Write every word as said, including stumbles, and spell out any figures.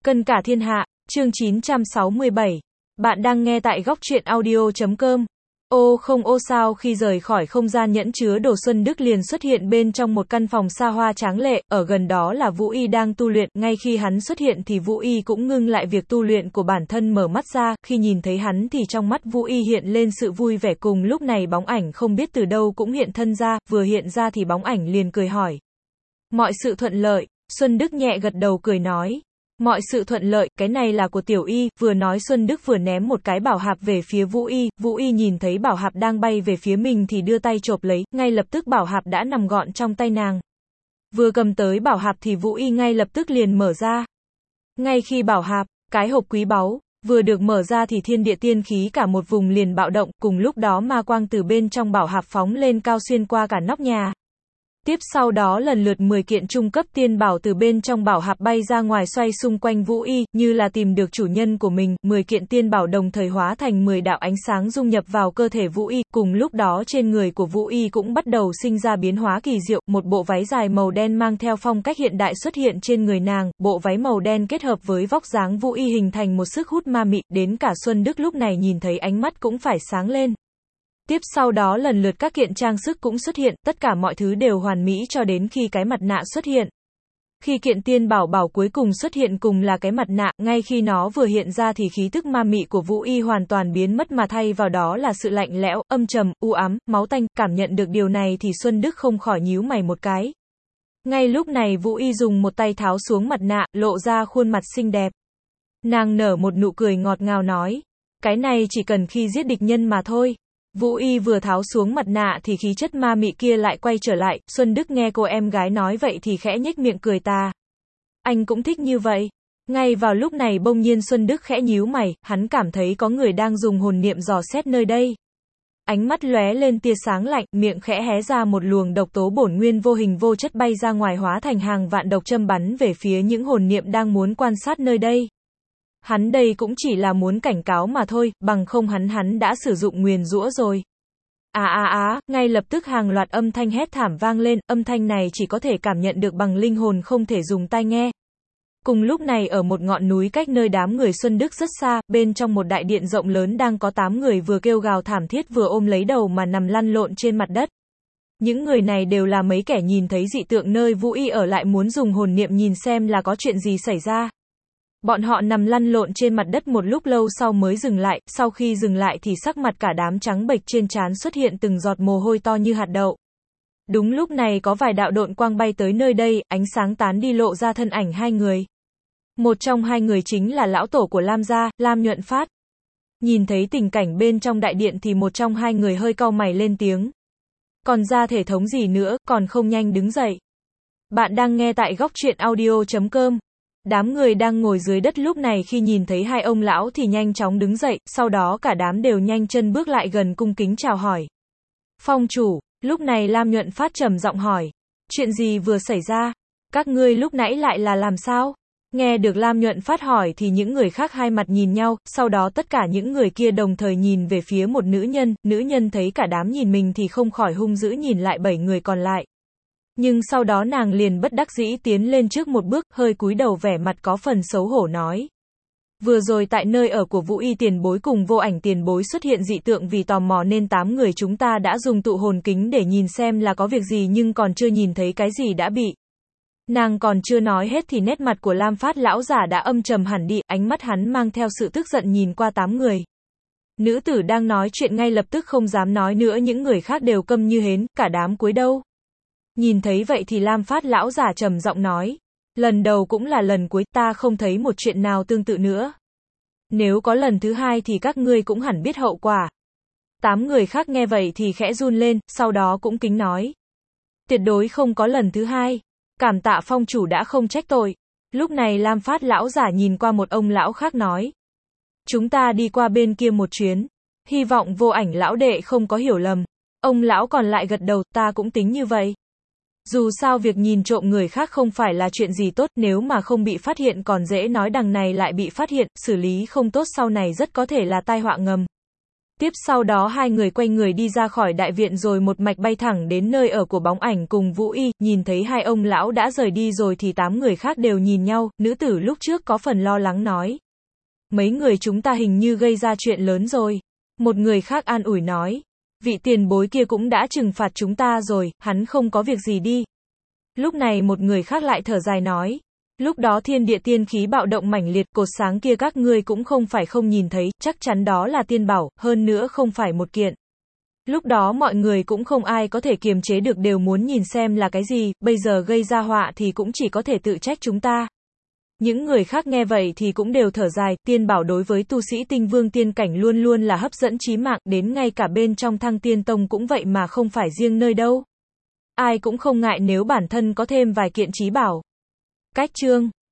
Cân cả thiên hạ, chương chín trăm sáu mươi bảy. Bạn đang nghe tại góc truyện audio chấm com. Ô không ô sao khi rời khỏi không gian nhẫn chứa đồ, Xuân Đức liền xuất hiện bên trong một căn phòng xa hoa tráng lệ, ở gần đó là Vũ Y đang tu luyện, ngay khi hắn xuất hiện thì Vũ Y cũng ngưng lại việc tu luyện của bản thân, mở mắt ra, khi nhìn thấy hắn thì trong mắt Vũ Y hiện lên sự vui vẻ. Cùng lúc này bóng ảnh không biết từ đâu cũng hiện thân ra, vừa hiện ra thì bóng ảnh liền cười hỏi. Mọi sự thuận lợi, Xuân Đức nhẹ gật đầu cười nói. Mọi sự thuận lợi, cái này là của Tiểu Y, vừa nói Xuân Đức vừa ném một cái bảo hạp về phía Vũ Y, Vũ Y nhìn thấy bảo hạp đang bay về phía mình thì đưa tay chộp lấy, ngay lập tức bảo hạp đã nằm gọn trong tay nàng. Vừa cầm tới bảo hạp thì Vũ Y ngay lập tức liền mở ra. Ngay khi bảo hạp, cái hộp quý báu, vừa được mở ra thì thiên địa tiên khí cả một vùng liền bạo động, cùng lúc đó ma quang từ bên trong bảo hạp phóng lên cao xuyên qua cả nóc nhà. Tiếp sau đó lần lượt mười kiện trung cấp tiên bảo từ bên trong bảo hạp bay ra ngoài xoay xung quanh Vũ Y, như là tìm được chủ nhân của mình, mười kiện tiên bảo đồng thời hóa thành mười đạo ánh sáng dung nhập vào cơ thể Vũ Y, cùng lúc đó trên người của Vũ Y cũng bắt đầu sinh ra biến hóa kỳ diệu, một bộ váy dài màu đen mang theo phong cách hiện đại xuất hiện trên người nàng, bộ váy màu đen kết hợp với vóc dáng Vũ Y hình thành một sức hút ma mị, đến cả Xuân Đức lúc này nhìn thấy ánh mắt cũng phải sáng lên. Tiếp sau đó lần lượt các kiện trang sức cũng xuất hiện, tất cả mọi thứ đều hoàn mỹ cho đến khi cái mặt nạ xuất hiện. Khi kiện tiên bảo bảo cuối cùng xuất hiện cùng là cái mặt nạ, ngay khi nó vừa hiện ra thì khí tức ma mị của Vũ Y hoàn toàn biến mất mà thay vào đó là sự lạnh lẽo, âm trầm, u ám, máu tanh. Cảm nhận được điều này thì Xuân Đức không khỏi nhíu mày một cái. Ngay lúc này Vũ Y dùng một tay tháo xuống mặt nạ, lộ ra khuôn mặt xinh đẹp. Nàng nở một nụ cười ngọt ngào nói, cái này chỉ cần khi giết địch nhân mà thôi. Vũ Y vừa tháo xuống mặt nạ thì khí chất ma mị kia lại quay trở lại, Xuân Đức nghe cô em gái nói vậy thì khẽ nhếch miệng cười ta. Anh cũng thích như vậy. Ngay vào lúc này bỗng nhiên Xuân Đức khẽ nhíu mày, hắn cảm thấy có người đang dùng hồn niệm dò xét nơi đây. Ánh mắt lóe lên tia sáng lạnh, miệng khẽ hé ra một luồng độc tố bổn nguyên vô hình vô chất bay ra ngoài hóa thành hàng vạn độc châm bắn về phía những hồn niệm đang muốn quan sát nơi đây. Hắn đây cũng chỉ là muốn cảnh cáo mà thôi, bằng không hắn hắn đã sử dụng nguyền rủa rồi. À à à, ngay lập tức hàng loạt âm thanh hét thảm vang lên, âm thanh này chỉ có thể cảm nhận được bằng linh hồn không thể dùng tai nghe. Cùng lúc này ở một ngọn núi cách nơi đám người Xuân Đức rất xa, bên trong một đại điện rộng lớn đang có tám người vừa kêu gào thảm thiết vừa ôm lấy đầu mà nằm lăn lộn trên mặt đất. Những người này đều là mấy kẻ nhìn thấy dị tượng nơi Vũ Y ở lại muốn dùng hồn niệm nhìn xem là có chuyện gì xảy ra. Bọn họ nằm lăn lộn trên mặt đất một lúc lâu sau mới dừng lại, sau khi dừng lại thì sắc mặt cả đám trắng bệch, trên trán xuất hiện từng giọt mồ hôi to như hạt đậu. Đúng lúc này có vài đạo độn quang bay tới nơi đây, ánh sáng tán đi lộ ra thân ảnh hai người. Một trong hai người chính là lão tổ của Lam gia, Lam Nhuận Phát. Nhìn thấy tình cảnh bên trong đại điện thì một trong hai người hơi cau mày lên tiếng. Còn ra thể thống gì nữa, còn không nhanh đứng dậy. Bạn đang nghe tại góc truyện audio chấm com. Đám người đang ngồi dưới đất lúc này khi nhìn thấy hai ông lão thì nhanh chóng đứng dậy, sau đó cả đám đều nhanh chân bước lại gần cung kính chào hỏi. Phong chủ, lúc này Lam Nhuận Phát trầm giọng hỏi. Chuyện gì vừa xảy ra? Các ngươi lúc nãy lại là làm sao? Nghe được Lam Nhuận Phát hỏi thì những người khác hai mặt nhìn nhau, sau đó tất cả những người kia đồng thời nhìn về phía một nữ nhân, nữ nhân thấy cả đám nhìn mình thì không khỏi hung dữ nhìn lại bảy người còn lại. Nhưng sau đó nàng liền bất đắc dĩ tiến lên trước một bước, hơi cúi đầu vẻ mặt có phần xấu hổ nói. Vừa rồi tại nơi ở của Vũ Y tiền bối cùng Vô Ảnh tiền bối xuất hiện dị tượng, vì tò mò nên tám người chúng ta đã dùng tụ hồn kính để nhìn xem là có việc gì nhưng còn chưa nhìn thấy cái gì đã bị. Nàng còn chưa nói hết thì nét mặt của Lam Phát lão giả đã âm trầm hẳn đi, ánh mắt hắn mang theo sự tức giận nhìn qua tám người. Nữ tử đang nói chuyện ngay lập tức không dám nói nữa, những người khác đều câm như hến, cả đám cúi đầu. Nhìn thấy vậy thì Lam Phát lão giả trầm giọng nói, lần đầu cũng là lần cuối, ta không thấy một chuyện nào tương tự nữa. Nếu có lần thứ hai thì các ngươi cũng hẳn biết hậu quả. Tám người khác nghe vậy thì khẽ run lên, sau đó cũng kính nói. Tuyệt đối không có lần thứ hai. Cảm tạ phong chủ đã không trách tội. Lúc này Lam Phát lão giả nhìn qua một ông lão khác nói. Chúng ta đi qua bên kia một chuyến. Hy vọng Vô Ảnh lão đệ không có hiểu lầm. Ông lão còn lại gật đầu, ta cũng tính như vậy. Dù sao việc nhìn trộm người khác không phải là chuyện gì tốt, nếu mà không bị phát hiện còn dễ nói, đằng này lại bị phát hiện, xử lý không tốt sau này rất có thể là tai họa ngầm. Tiếp sau đó hai người quay người đi ra khỏi đại viện rồi một mạch bay thẳng đến nơi ở của Bóng Ảnh cùng Vũ Y, nhìn thấy hai ông lão đã rời đi rồi thì tám người khác đều nhìn nhau, nữ tử lúc trước có phần lo lắng nói. Mấy người chúng ta hình như gây ra chuyện lớn rồi. Một người khác an ủi nói. Vị tiền bối kia cũng đã trừng phạt chúng ta rồi, hắn không có việc gì đi. Lúc này một người khác lại thở dài nói. Lúc đó thiên địa tiên khí bạo động mãnh liệt, cột sáng kia các ngươi cũng không phải không nhìn thấy, chắc chắn đó là tiên bảo, hơn nữa không phải một kiện. Lúc đó mọi người cũng không ai có thể kiềm chế được, đều muốn nhìn xem là cái gì, bây giờ gây ra họa thì cũng chỉ có thể tự trách chúng ta. Những người khác nghe vậy thì cũng đều thở dài, tiên bảo đối với tu sĩ tinh vương tiên cảnh luôn luôn là hấp dẫn chí mạng, đến ngay cả bên trong Thăng Tiên Tông cũng vậy mà không phải riêng nơi đâu. Ai cũng không ngại nếu bản thân có thêm vài kiện chí bảo. Cách chương